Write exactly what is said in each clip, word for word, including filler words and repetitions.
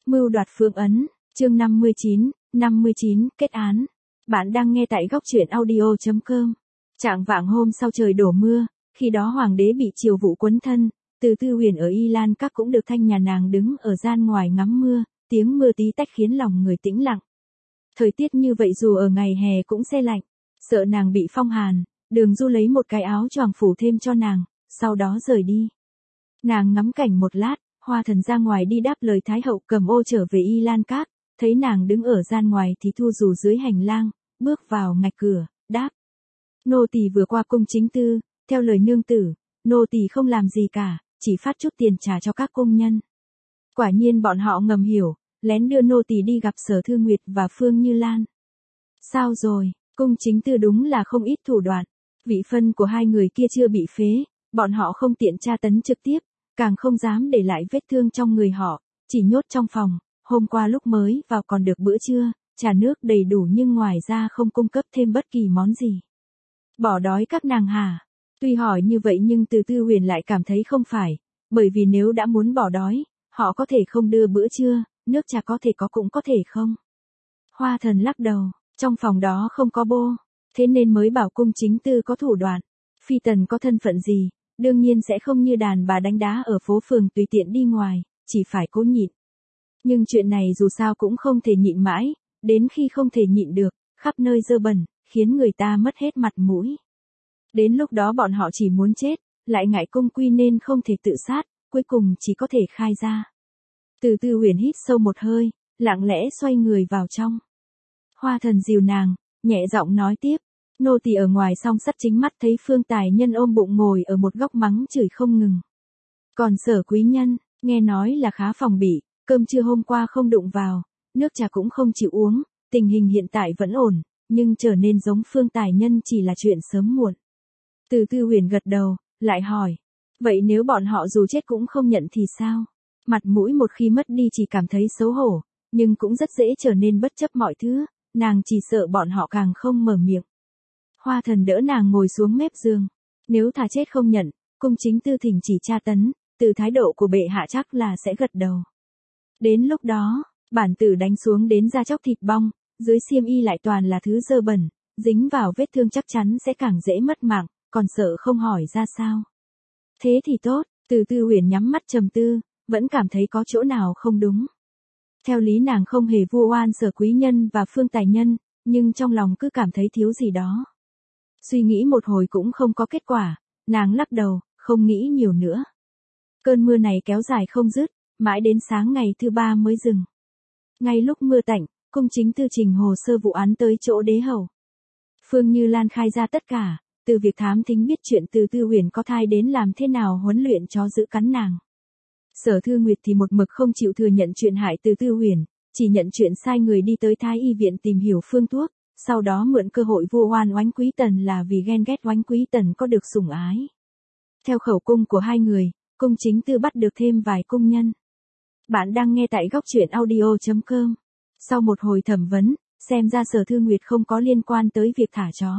Mưu đoạt phương ấn, chương năm mươi chín, năm mươi chín, kết án. Bạn đang nghe tại góc truyện audio chấm com. Trạng vạng hôm sau trời đổ mưa, khi đó hoàng đế bị triều vụ quấn thân, Từ Tư Huyền ở Y Lan Các cũng được thanh nhà nàng đứng ở gian ngoài ngắm mưa, tiếng mưa tí tách khiến lòng người tĩnh lặng. Thời tiết như vậy dù ở ngày hè cũng se lạnh, sợ nàng bị phong hàn, Đường Du lấy một cái áo choàng phủ thêm cho nàng, sau đó rời đi. Nàng ngắm cảnh một lát, Hoa Thần ra ngoài đi đáp lời Thái hậu cầm ô trở về Y Lan Các, thấy nàng đứng ở gian ngoài thì thu dù dưới hành lang, bước vào ngạch cửa, đáp. Nô tỳ vừa qua cung chính tư, theo lời nương tử, nô tỳ không làm gì cả, chỉ phát chút tiền trả cho các công nhân. Quả nhiên bọn họ ngầm hiểu, lén đưa nô tỳ đi gặp Sở Thư Nguyệt và Phương Như Lan. Sao rồi, cung chính tư đúng là không ít thủ đoạn, vị phân của hai người kia chưa bị phế, bọn họ không tiện tra tấn trực tiếp, càng không dám để lại vết thương trong người họ, chỉ nhốt trong phòng, hôm qua lúc mới vào còn được bữa trưa, trà nước đầy đủ nhưng ngoài ra không cung cấp thêm bất kỳ món gì. Bỏ đói các nàng hả? Tuy hỏi như vậy nhưng Từ Tư Huyền lại cảm thấy không phải, bởi vì nếu đã muốn bỏ đói, họ có thể không đưa bữa trưa, nước trà có thể có cũng có thể không. Hoa Thần lắc đầu, trong phòng đó không có bô, thế nên mới bảo cung chính tư có thủ đoạn. Phi tần có thân phận gì, đương nhiên sẽ không như đàn bà đánh đá ở phố phường tùy tiện đi ngoài, chỉ phải cố nhịn. Nhưng chuyện này dù sao cũng không thể nhịn mãi, đến khi không thể nhịn được, khắp nơi dơ bẩn, khiến người ta mất hết mặt mũi. Đến lúc đó bọn họ chỉ muốn chết, lại ngại cung quy nên không thể tự sát, cuối cùng chỉ có thể khai ra. Từ Tư Huyền hít sâu một hơi, lặng lẽ xoay người vào trong. Hoa Thần dìu nàng, nhẹ giọng nói tiếp, nô tỳ ở ngoài song sắt chính mắt thấy Phương Tài Nhân ôm bụng ngồi ở một góc mắng chửi không ngừng. Còn Sở quý nhân, nghe nói là khá phòng bị, cơm trưa hôm qua không đụng vào, nước trà cũng không chịu uống, tình hình hiện tại vẫn ổn, nhưng trở nên giống Phương Tài Nhân chỉ là chuyện sớm muộn. Từ Tư Huyền gật đầu, lại hỏi, vậy nếu bọn họ dù chết cũng không nhận thì sao? Mặt mũi một khi mất đi chỉ cảm thấy xấu hổ, nhưng cũng rất dễ trở nên bất chấp mọi thứ, nàng chỉ sợ bọn họ càng không mở miệng. Hoa Thần đỡ nàng ngồi xuống mép giường, nếu thà chết không nhận, cung chính tư thỉnh chỉ tra tấn, từ thái độ của bệ hạ chắc là sẽ gật đầu. Đến lúc đó, bản tử đánh xuống đến da chóc thịt bong, dưới xiêm y lại toàn là thứ dơ bẩn, dính vào vết thương chắc chắn sẽ càng dễ mất mạng, còn sợ không hỏi ra sao. Thế thì tốt, Từ Tư Huyền nhắm mắt trầm tư, vẫn cảm thấy có chỗ nào không đúng. Theo lý nàng không hề vu oan Sở quý nhân và Phương Tài Nhân, nhưng trong lòng cứ cảm thấy thiếu gì đó. Suy nghĩ một hồi cũng không có kết quả, nàng lắc đầu, không nghĩ nhiều nữa. Cơn mưa này kéo dài không dứt, mãi đến sáng ngày thứ ba mới dừng. Ngay lúc mưa tạnh, cung chính tư trình hồ sơ vụ án tới chỗ đế hầu. Phương Như Lan khai ra tất cả, từ việc thám thính biết chuyện Từ Tư Huyền có thai đến làm thế nào huấn luyện chó giữ cắn nàng. Sở Thư Nguyệt thì một mực không chịu thừa nhận chuyện hại Từ Tư Huyền, chỉ nhận chuyện sai người đi tới Thái y viện tìm hiểu phương thuốc, sau đó mượn cơ hội vu oan Oánh Quý Tần là vì ghen ghét Oánh Quý Tần có được sủng ái. Theo khẩu cung của hai người, cung chính tư bắt được thêm vài cung nhân. Bạn đang nghe tại góc truyện audio chấm com. Sau một hồi thẩm vấn, xem ra Sở Thư Nguyệt không có liên quan tới việc thả chó.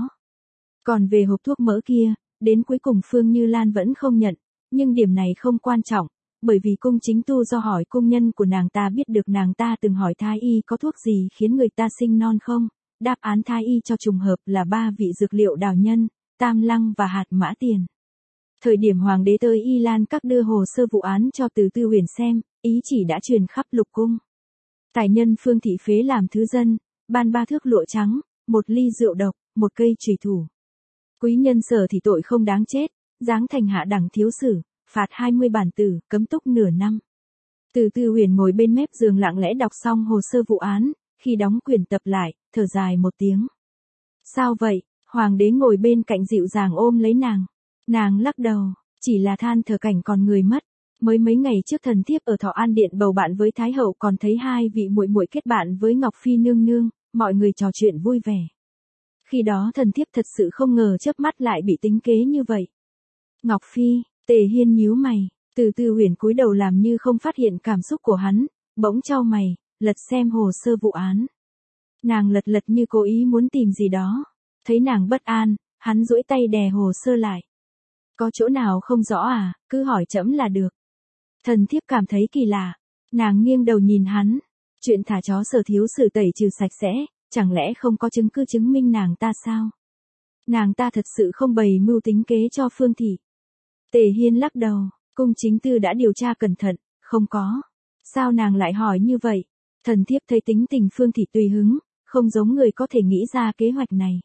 Còn về hộp thuốc mỡ kia, đến cuối cùng Phương Như Lan vẫn không nhận, nhưng điểm này không quan trọng, bởi vì cung chính tu do hỏi cung nhân của nàng ta biết được nàng ta từng hỏi thái y có thuốc gì khiến người ta sinh non không, đáp án thái y cho trùng hợp là ba vị dược liệu đào nhân, tam lăng và hạt mã tiền. Thời điểm hoàng đế tới Y Lan Các đưa hồ sơ vụ án cho Từ Tư Huyền xem, ý chỉ đã truyền khắp lục cung. Tài nhân Phương thị phế làm thứ dân, ban ba thước lụa trắng, một ly rượu độc, một cây chùy thủ. Quý nhân Sở thì tội không đáng chết, giáng thành hạ đẳng thiếu sử, phạt hai mươi bản tử, cấm túc nửa năm. Từ Tư Huyền ngồi bên mép giường lặng lẽ đọc xong hồ sơ vụ án, khi đóng quyển tập lại, thở dài một tiếng. Sao vậy? Hoàng đế ngồi bên cạnh dịu dàng ôm lấy nàng. Nàng lắc đầu, chỉ là than thở cảnh còn người mất. Mới mấy ngày trước thần thiếp ở Thọ An Điện bầu bạn với Thái hậu còn thấy hai vị muội muội kết bạn với Ngọc Phi nương nương, mọi người trò chuyện vui vẻ. Khi đó thần thiếp thật sự không ngờ chớp mắt lại bị tính kế như vậy. Ngọc Phi, Tề Hiên nhíu mày, Từ Tư Huyền cúi đầu làm như không phát hiện cảm xúc của hắn, bỗng chau mày, lật xem hồ sơ vụ án. Nàng lật lật như cố ý muốn tìm gì đó, thấy nàng bất an, hắn duỗi tay đè hồ sơ lại. Có chỗ nào không rõ à, cứ hỏi trẫm là được. Thần thiếp cảm thấy kỳ lạ, Nàng nghiêng đầu nhìn hắn. Chuyện thả chó Sở Thiếu Sử tẩy trừ sạch sẽ, chẳng lẽ không có chứng cứ chứng minh nàng ta sao? Nàng ta thật sự không bày mưu tính kế cho Phương Thị. Tề Hiên lắc đầu, cung chính tư đã điều tra cẩn thận, không có. Sao nàng lại hỏi như vậy? Thần thiếp thấy tính tình Phương Thị tùy hứng, không giống người có thể nghĩ ra kế hoạch này.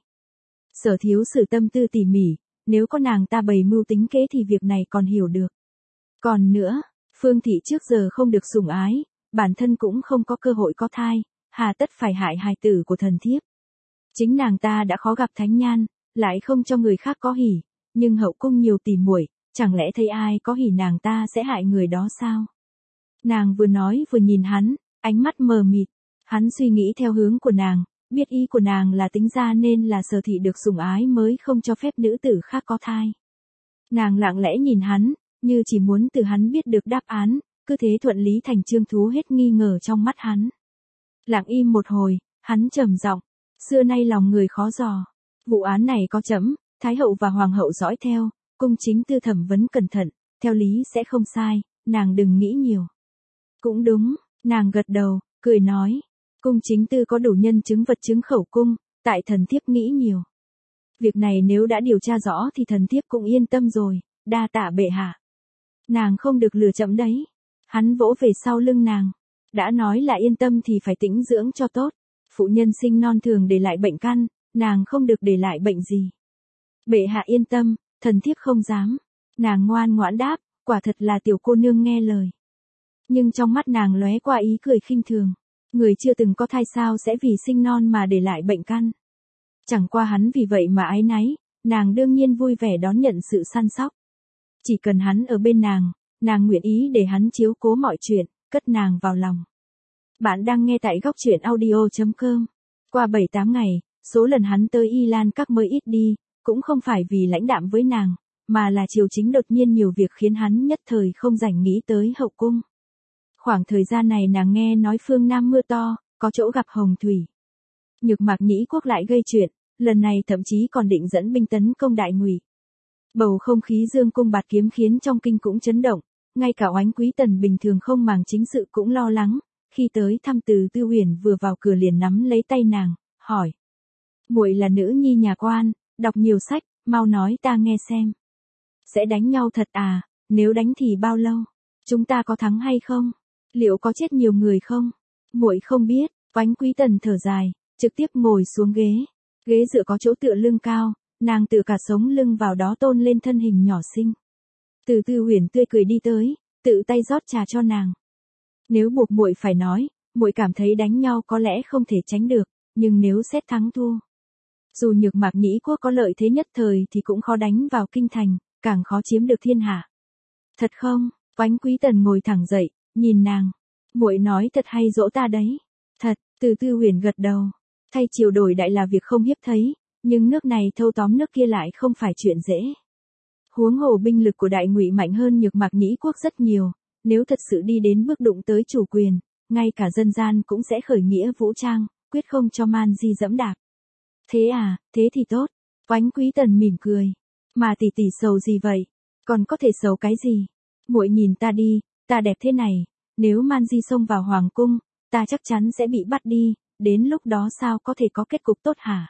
Sở Thiếu Sử tâm tư tỉ mỉ, nếu có nàng ta bày mưu tính kế thì việc này còn hiểu được. Còn nữa, Phương Thị trước giờ không được sủng ái, bản thân cũng không có cơ hội có thai, hà tất phải hại hài tử của thần thiếp. Chính nàng ta đã khó gặp thánh nhan, lại không cho người khác có hỉ, nhưng hậu cung nhiều tỉ muội, chẳng lẽ thấy ai có hỉ nàng ta sẽ hại người đó sao? Nàng vừa nói vừa nhìn hắn, ánh mắt mờ mịt, hắn suy nghĩ theo hướng của nàng, biết ý của nàng là tính ra nên là Sở Thị được sủng ái mới không cho phép nữ tử khác có thai. Nàng lặng lẽ nhìn hắn, như chỉ muốn từ hắn biết được đáp án, cứ thế thuận lý thành chương thú hết nghi ngờ trong mắt hắn. Lặng im một hồi, hắn trầm giọng, xưa nay lòng người khó dò. Vụ án này có chấm, Thái hậu và Hoàng hậu dõi theo, cung chính tư thẩm vấn cẩn thận, theo lý sẽ không sai, nàng đừng nghĩ nhiều. Cũng đúng, nàng gật đầu, cười nói, cung chính tư có đủ nhân chứng vật chứng khẩu cung, tại thần thiếp nghĩ nhiều. Việc này nếu đã điều tra rõ thì thần thiếp cũng yên tâm rồi, đa tạ bệ hạ. Nàng không được lừa chậm đấy. Hắn vỗ về sau lưng nàng. Đã nói là yên tâm thì phải tĩnh dưỡng cho tốt. Phụ nhân sinh non thường để lại bệnh căn, nàng không được để lại bệnh gì. Bệ hạ yên tâm, thần thiếp không dám. Nàng ngoan ngoãn đáp, quả thật là tiểu cô nương nghe lời. Nhưng trong mắt nàng lóe qua ý cười khinh thường. Người chưa từng có thai sao sẽ vì sinh non mà để lại bệnh căn. Chẳng qua hắn vì vậy mà áy náy, nàng đương nhiên vui vẻ đón nhận sự săn sóc. Chỉ cần hắn ở bên nàng, nàng nguyện ý để hắn chiếu cố mọi chuyện, cất nàng vào lòng. Bạn đang nghe tại góc truyện audio chấm com. Qua bảy tám ngày, số lần hắn tới Y Lan Các mới ít đi, cũng không phải vì lãnh đạm với nàng, mà là triều chính đột nhiên nhiều việc khiến hắn nhất thời không rảnh nghĩ tới hậu cung. Khoảng thời gian này nàng nghe nói phương Nam mưa to, có chỗ gặp hồng thủy. Nhược Mạc Nhĩ Quốc lại gây chuyện, lần này thậm chí còn định dẫn binh tấn công Đại Ngụy. Bầu không khí dương cung bạt kiếm khiến trong kinh cũng chấn động, ngay cả Oánh Quý Tần bình thường không màng chính sự cũng lo lắng, khi tới thăm Từ Tư Huyền vừa vào cửa liền nắm lấy tay nàng, hỏi: "Muội là nữ nhi nhà quan, đọc nhiều sách, mau nói ta nghe xem. Sẽ đánh nhau thật à, nếu đánh thì bao lâu? Chúng ta có thắng hay không? Liệu có chết nhiều người không?" "Muội không biết." Oánh Quý Tần thở dài, trực tiếp ngồi xuống ghế. Ghế dựa có chỗ tựa lưng cao, nàng tựa cả sống lưng vào đó tôn lên thân hình nhỏ xinh. Từ Tư Huyền tươi cười đi tới, tự tay rót trà cho nàng. "Nếu buộc muội phải nói, muội cảm thấy đánh nhau có lẽ không thể tránh được, nhưng nếu xét thắng thua, dù Nhược Mạc Nhĩ Quốc có lợi thế nhất thời thì cũng khó đánh vào kinh thành, càng khó chiếm được thiên hạ." "Thật không?" Oánh Quý Tần ngồi thẳng dậy, nhìn nàng. "Muội nói thật hay dỗ ta đấy?" "Thật." Từ Tư Huyền gật đầu. Thay triều đổi đại là việc không hiếm thấy, nhưng nước này thâu tóm nước kia lại không phải chuyện dễ. Huống hồ binh lực của Đại Ngụy mạnh hơn Nhược Mạc Nhĩ Quốc rất nhiều, nếu thật sự đi đến bước đụng tới chủ quyền, ngay cả dân gian cũng sẽ khởi nghĩa vũ trang, quyết không cho man di dẫm đạp. "Thế à, thế thì tốt." Oánh Quý Tần mỉm cười. "Mà tỷ tỷ sầu gì vậy? Còn có thể sầu cái gì? Muội nhìn ta đi, ta đẹp thế này, nếu man di xông vào hoàng cung, ta chắc chắn sẽ bị bắt đi, đến lúc đó sao có thể có kết cục tốt hả?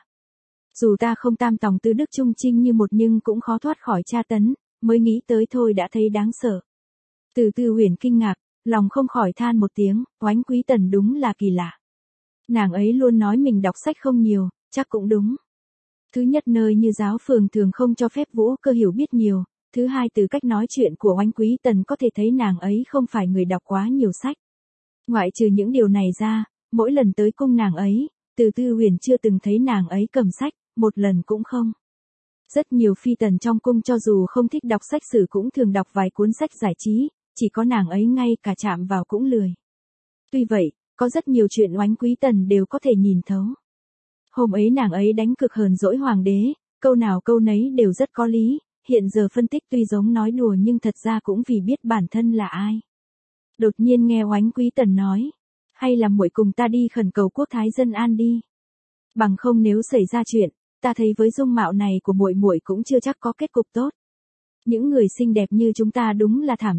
Dù ta không tam tòng tư đức trung trinh như một nhưng cũng khó thoát khỏi tra tấn, mới nghĩ tới thôi đã thấy đáng sợ." Từ Tư Huyền kinh ngạc, lòng không khỏi than một tiếng, Oánh Quý Tần đúng là kỳ lạ. Nàng ấy luôn nói mình đọc sách không nhiều, chắc cũng đúng. Thứ nhất, nơi như giáo phường thường không cho phép Vũ Cơ hiểu biết nhiều. Thứ hai, từ cách nói chuyện của Oánh Quý Tần có thể thấy nàng ấy không phải người đọc quá nhiều sách. Ngoại trừ những điều này ra, mỗi lần tới cung nàng ấy, Từ Tư Huyền chưa từng thấy nàng ấy cầm sách, một lần cũng không. Rất nhiều phi tần trong cung cho dù không thích đọc sách sử cũng thường đọc vài cuốn sách giải trí, chỉ có nàng ấy ngay cả chạm vào cũng lười. Tuy vậy, có rất nhiều chuyện Oánh Quý Tần đều có thể nhìn thấu. Hôm ấy nàng ấy đánh cực hờn dỗi hoàng đế, câu nào câu nấy đều rất có lý, hiện giờ phân tích tuy giống nói đùa nhưng thật ra cũng vì biết bản thân là ai. Đột nhiên nghe Oánh Quý Tần nói: "Hay là muội cùng ta đi khẩn cầu quốc thái dân an đi. Bằng không nếu xảy ra chuyện, ta thấy với dung mạo này của muội muội cũng chưa chắc có kết cục tốt. Những người xinh đẹp như chúng ta đúng là thảm thật,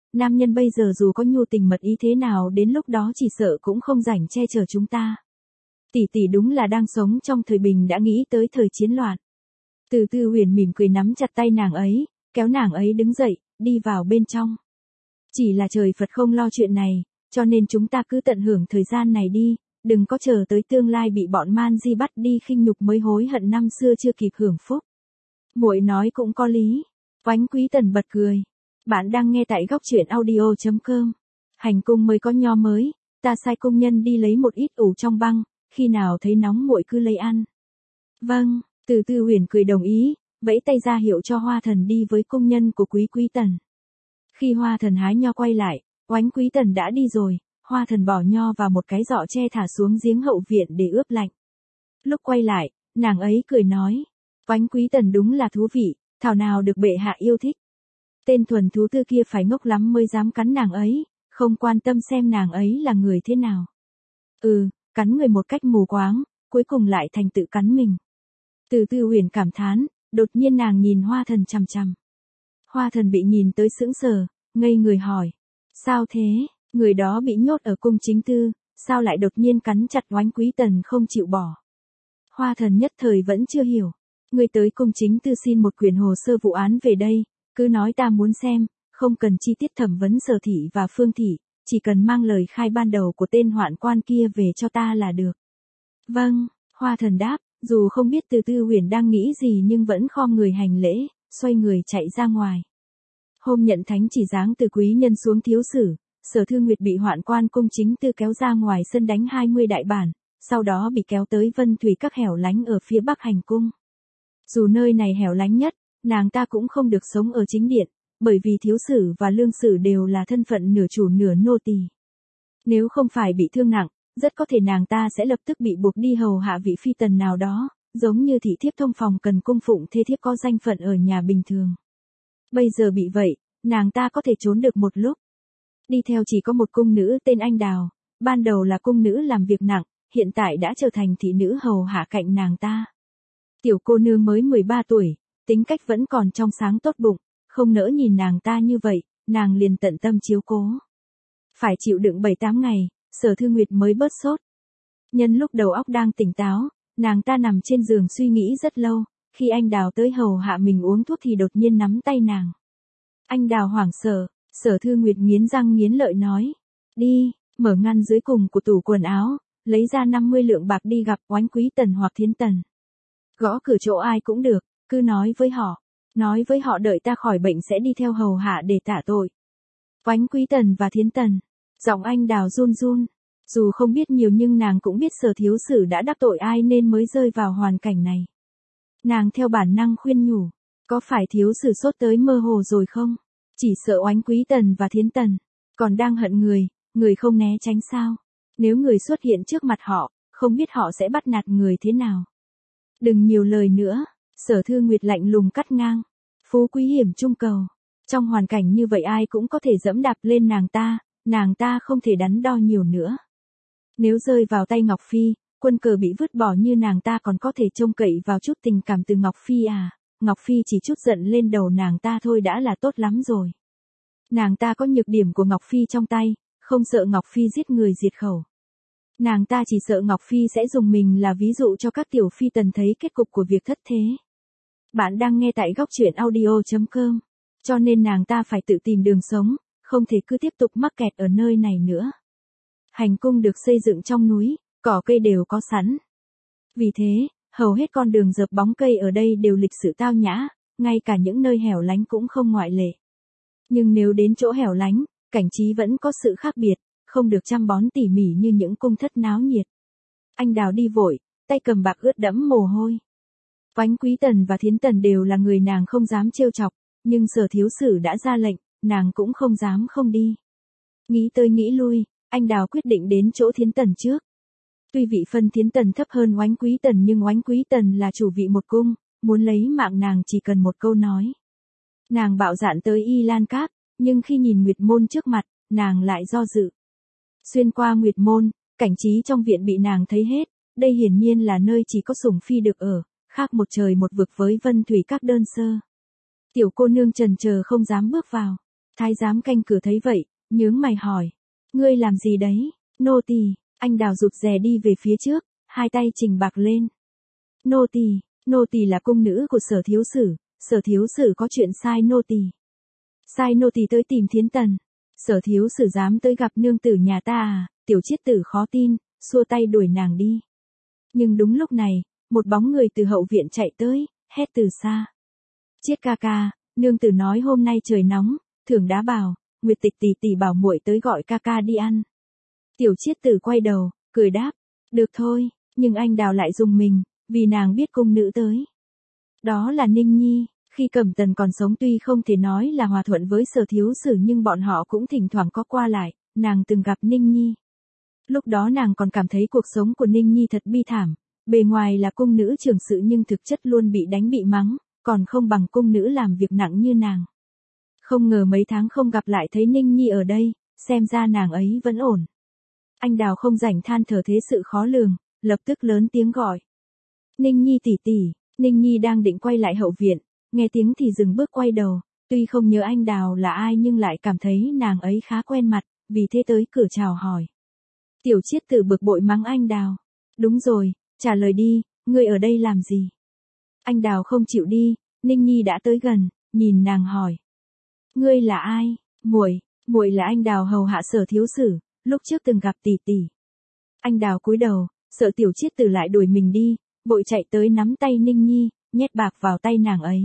nam nhân bây giờ dù có nhu tình mật ý thế nào đến lúc đó chỉ sợ cũng không rảnh che chở chúng ta. Tỷ tỷ đúng là đang sống trong thời bình đã nghĩ tới thời chiến loạn. Từ Tư Huyền mỉm cười nắm chặt tay nàng ấy, kéo nàng ấy đứng dậy, đi vào bên trong. Chỉ là trời Phật không lo chuyện này, cho nên chúng ta cứ tận hưởng thời gian này đi, đừng có chờ tới tương lai bị bọn man di bắt đi khinh nhục mới hối hận năm xưa chưa kịp hưởng phúc. Muội nói cũng có lý. Oánh Quý Tần bật cười. Bạn đang nghe tại góc truyện audio chấm com. Hành cung mới có nho mới, ta sai công nhân đi lấy một ít ủ trong băng, khi nào thấy nóng muội cứ lấy ăn. Vâng, Từ Tư Huyền cười đồng ý, vẫy tay ra hiệu cho Hoa Thần đi với công nhân của Quý Quý Tần. Khi Hoa Thần hái nho quay lại, Oánh Quý Tần đã đi rồi, Hoa Thần bỏ nho vào một cái giỏ tre thả xuống giếng hậu viện để ướp lạnh. Lúc quay lại, nàng ấy cười nói, Oánh Quý Tần đúng là thú vị, thảo nào được bệ hạ yêu thích. Tên thuần thú tư kia phải ngốc lắm mới dám cắn nàng ấy, không quan tâm xem nàng ấy là người thế nào. Ừ, cắn người một cách mù quáng, cuối cùng lại thành tự cắn mình. Từ Tư Huyền cảm thán, đột nhiên nàng nhìn Hoa Thần chằm chằm. Hoa Thần bị nhìn tới sững sờ, ngây người hỏi. Sao thế, người đó bị nhốt ở cung chính tư, sao lại đột nhiên cắn chặt Oánh Quý Tần không chịu bỏ. Hoa Thần nhất thời vẫn chưa hiểu. Người tới cung chính tư xin một quyển hồ sơ vụ án về đây, cứ nói ta muốn xem, không cần chi tiết thẩm vấn Sở thị và Phương thị, chỉ cần mang lời khai ban đầu của tên hoạn quan kia về cho ta là được. Vâng, Hoa Thần đáp, dù không biết Từ Tư Huyền đang nghĩ gì nhưng vẫn khom người hành lễ, xoay người chạy ra ngoài. Hôm nhận thánh chỉ giáng từ quý nhân xuống thiếu sử, Sở Thư Nguyệt bị hoạn quan cung chính tư kéo ra ngoài sân đánh hai mươi đại bản, sau đó bị kéo tới Vân Thủy các hẻo lánh ở phía bắc hành cung. Dù nơi này hẻo lánh nhất, nàng ta cũng không được sống ở chính điện, bởi vì thiếu sử và lương sử đều là thân phận nửa chủ nửa nô tỳ. Nếu không phải bị thương nặng, rất có thể nàng ta sẽ lập tức bị buộc đi hầu hạ vị phi tần nào đó, giống như thị thiếp thông phòng cần cung phụng thê thiếp có danh phận ở nhà bình thường. Bây giờ bị vậy, nàng ta có thể trốn được một lúc. Đi theo chỉ có một cung nữ tên Anh Đào, ban đầu là cung nữ làm việc nặng, hiện tại đã trở thành thị nữ hầu hạ cạnh nàng ta. Tiểu cô nương mới mười ba tuổi, tính cách vẫn còn trong sáng tốt bụng, không nỡ nhìn nàng ta như vậy, nàng liền tận tâm chiếu cố. Phải chịu đựng bảy tám ngày, Sở Thư Nguyệt mới bớt sốt. Nhân lúc đầu óc đang tỉnh táo, nàng ta nằm trên giường suy nghĩ rất lâu, khi Anh Đào tới hầu hạ mình uống thuốc thì đột nhiên nắm tay nàng. Anh Đào hoảng sợ, Sở Thư Nguyệt nghiến răng nghiến lợi nói, đi, mở ngăn dưới cùng của tủ quần áo, lấy ra năm mươi lượng bạc đi gặp Oánh Quý Tần hoặc Thiến Tần. Gõ cửa chỗ ai cũng được, cứ nói với họ, nói với họ đợi ta khỏi bệnh sẽ đi theo hầu hạ để tạ tội. Oánh Quý Tần và Thiến Tần, giọng Anh Đào run run, dù không biết nhiều nhưng nàng cũng biết Sở thiếu sử đã đắc tội ai nên mới rơi vào hoàn cảnh này. Nàng theo bản năng khuyên nhủ, có phải thiếu sử sốt tới mơ hồ rồi không? Chỉ sợ Oánh Quý Tần và Thiến Tần, còn đang hận người, người không né tránh sao? Nếu người xuất hiện trước mặt họ, không biết họ sẽ bắt nạt người thế nào. Đừng nhiều lời nữa, Sở Thư Nguyệt lạnh lùng cắt ngang. Phú quý hiểm trung cầu. Trong hoàn cảnh như vậy ai cũng có thể dẫm đạp lên nàng ta, nàng ta không thể đắn đo nhiều nữa. Nếu rơi vào tay Ngọc Phi, quân cờ bị vứt bỏ như nàng ta còn có thể trông cậy vào chút tình cảm từ Ngọc Phi à, Ngọc Phi chỉ chút giận lên đầu nàng ta thôi đã là tốt lắm rồi. Nàng ta có nhược điểm của Ngọc Phi trong tay, không sợ Ngọc Phi giết người diệt khẩu. Nàng ta chỉ sợ Ngọc Phi sẽ dùng mình là ví dụ cho các tiểu phi tần thấy kết cục của việc thất thế. Bạn đang nghe tại góc truyện audio chấm com. Cho nên nàng ta phải tự tìm đường sống, không thể cứ tiếp tục mắc kẹt ở nơi này nữa. Hành cung được xây dựng trong núi, cỏ cây đều có sẵn. Vì thế, hầu hết con đường dợp bóng cây ở đây đều lịch sự tao nhã, ngay cả những nơi hẻo lánh cũng không ngoại lệ. Nhưng nếu đến chỗ hẻo lánh, cảnh trí vẫn có sự khác biệt, không được chăm bón tỉ mỉ như những cung thất náo nhiệt. Anh Đào đi vội, tay cầm bạc ướt đẫm mồ hôi. Oánh Quý Tần và Thiến Tần đều là người nàng không dám trêu chọc, nhưng Sở thiếu sử đã ra lệnh, nàng cũng không dám không đi. Nghĩ tới nghĩ lui, anh Đào quyết định đến chỗ Thiến Tần trước. Tuy vị phân Thiến Tần thấp hơn Oánh Quý Tần nhưng Oánh Quý Tần là chủ vị một cung, muốn lấy mạng nàng chỉ cần một câu nói. Nàng bạo dạn tới Y Lan Cát, nhưng khi nhìn Nguyệt Môn trước mặt, nàng lại do dự. Xuyên qua Nguyệt Môn, cảnh trí trong viện bị nàng thấy hết, đây hiển nhiên là nơi chỉ có sủng phi được ở, khác một trời một vực với Vân Thủy các đơn sơ. Tiểu cô nương chần chờ không dám bước vào. Thái giám canh cửa thấy vậy, nhướng mày hỏi. Ngươi làm gì đấy, nô tỳ? Anh Đào rụt rè đi về phía trước, hai tay chỉnh bạc lên. Nô tỳ, nô tỳ là cung nữ của Sở thiếu sử, Sở thiếu sử có chuyện sai nô tỳ. Sai nô tỳ tới tìm Thiến Tần. Sở thiếu sử dám tới gặp nương tử nhà ta à? Tiểu Chiết Tử khó tin, xua tay đuổi nàng đi. Nhưng đúng lúc này, một bóng người từ hậu viện chạy tới, hét từ xa. Chiết ca ca, nương tử nói hôm nay trời nóng, thưởng đá bào, Nguyệt Tịch tỷ tỷ bảo muội tới gọi ca ca đi ăn. Tiểu Chiết Tử quay đầu, cười đáp, được thôi, nhưng anh Đào lại dùng mình, vì nàng biết cung nữ tới. Đó là Ninh Nhi, khi Cẩm Tần còn sống tuy không thể nói là hòa thuận với Sở thiếu sử nhưng bọn họ cũng thỉnh thoảng có qua lại, nàng từng gặp Ninh Nhi. Lúc đó nàng còn cảm thấy cuộc sống của Ninh Nhi thật bi thảm, bề ngoài là cung nữ trưởng sự nhưng thực chất luôn bị đánh bị mắng, còn không bằng cung nữ làm việc nặng như nàng. Không ngờ mấy tháng không gặp lại thấy Ninh Nhi ở đây, xem ra nàng ấy vẫn ổn. Anh Đào không rảnh than thở thế sự khó lường, lập tức lớn tiếng gọi. Ninh Nhi tỷ tỷ. Ninh Nhi đang định quay lại hậu viện, nghe tiếng thì dừng bước quay đầu, tuy không nhớ anh Đào là ai nhưng lại cảm thấy nàng ấy khá quen mặt, vì thế tới cửa chào hỏi. Tiểu Chiết Tử bực bội mắng anh Đào. Đúng rồi, trả lời đi, ngươi ở đây làm gì? Anh Đào không chịu đi, Ninh Nhi đã tới gần, nhìn nàng hỏi. Ngươi là ai? Muội, muội là anh Đào hầu hạ Sở thiếu sử, lúc trước từng gặp tỷ tỷ. Anh Đào cúi đầu, sợ Tiểu Chiết Tử lại đuổi mình đi, vội chạy tới nắm tay Ninh Nhi, nhét bạc vào tay nàng ấy.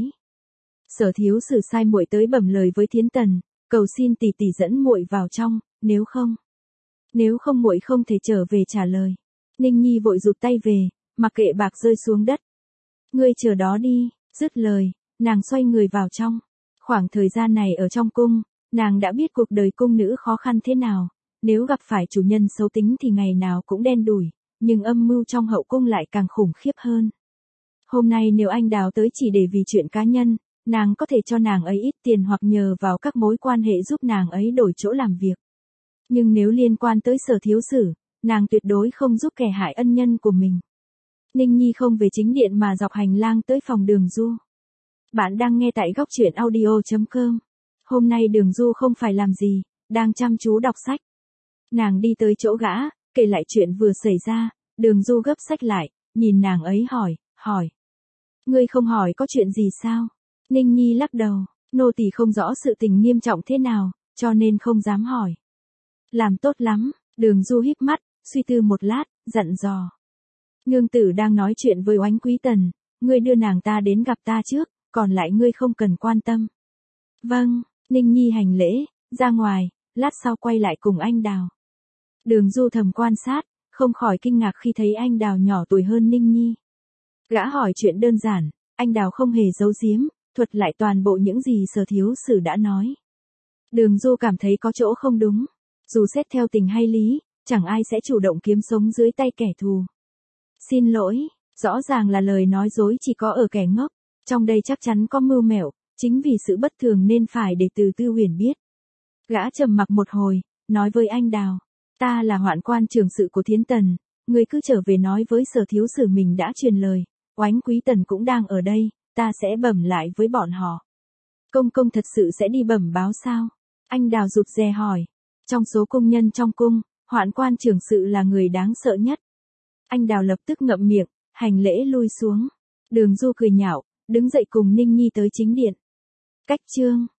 Sở thiếu sử sai muội tới bẩm lời với Thiến Tần, cầu xin tỷ tỷ dẫn muội vào trong, nếu không, nếu không muội không thể trở về trả lời. Ninh Nhi vội rụt tay về, mặc kệ bạc rơi xuống đất. Ngươi chờ đó đi, dứt lời, nàng xoay người vào trong. Khoảng thời gian này ở trong cung, nàng đã biết cuộc đời cung nữ khó khăn thế nào, nếu gặp phải chủ nhân xấu tính thì ngày nào cũng đen đủi, nhưng âm mưu trong hậu cung lại càng khủng khiếp hơn. Hôm nay nếu anh Đào tới chỉ để vì chuyện cá nhân, nàng có thể cho nàng ấy ít tiền hoặc nhờ vào các mối quan hệ giúp nàng ấy đổi chỗ làm việc. Nhưng nếu liên quan tới Sở thiếu sử, nàng tuyệt đối không giúp kẻ hại ân nhân của mình. Ninh Nhi không về chính điện mà dọc hành lang tới phòng Đường Du. Bạn đang nghe tại góc truyện audio chấm com. Hôm nay Đường Du không phải làm gì, đang chăm chú đọc sách. Nàng đi tới chỗ gã, kể lại chuyện vừa xảy ra, Đường Du gấp sách lại, nhìn nàng ấy hỏi, hỏi. Ngươi không hỏi có chuyện gì sao? Ninh Nhi lắc đầu, nô tỳ không rõ sự tình nghiêm trọng thế nào, cho nên không dám hỏi. Làm tốt lắm, Đường Du híp mắt, suy tư một lát, dặn dò. Nương tử đang nói chuyện với Oánh Quý Tần, ngươi đưa nàng ta đến gặp ta trước, còn lại ngươi không cần quan tâm. Vâng, Ninh Nhi hành lễ, ra ngoài, lát sau quay lại cùng anh Đào. Đường Du thầm quan sát, không khỏi kinh ngạc khi thấy anh Đào nhỏ tuổi hơn Ninh Nhi. Gã hỏi chuyện đơn giản, anh Đào không hề giấu giếm, thuật lại toàn bộ những gì Sở thiếu sử đã nói. Đường Du cảm thấy có chỗ không đúng, dù xét theo tình hay lý, chẳng ai sẽ chủ động kiếm sống dưới tay kẻ thù. Xin lỗi, rõ ràng là lời nói dối chỉ có ở kẻ ngốc, trong đây chắc chắn có mưu mẹo, chính vì sự bất thường nên phải để từ Tư Huyền biết. Gã trầm mặc một hồi, nói với anh Đào, ta là hoạn quan trường sự của Thiến Tần, ngươi cứ trở về nói với Sở thiếu sử mình đã truyền lời, Oánh Quý Tần cũng đang ở đây, ta sẽ bẩm lại với bọn họ. Công công thật sự sẽ đi bẩm báo sao? Anh Đào rụt rè hỏi. Trong số công nhân trong cung, hoạn quan trường sự là người đáng sợ nhất. Anh Đào lập tức ngậm miệng, hành lễ lui xuống. Đường Du cười nhạo, đứng dậy cùng Ninh Nhi tới chính điện. Cách chương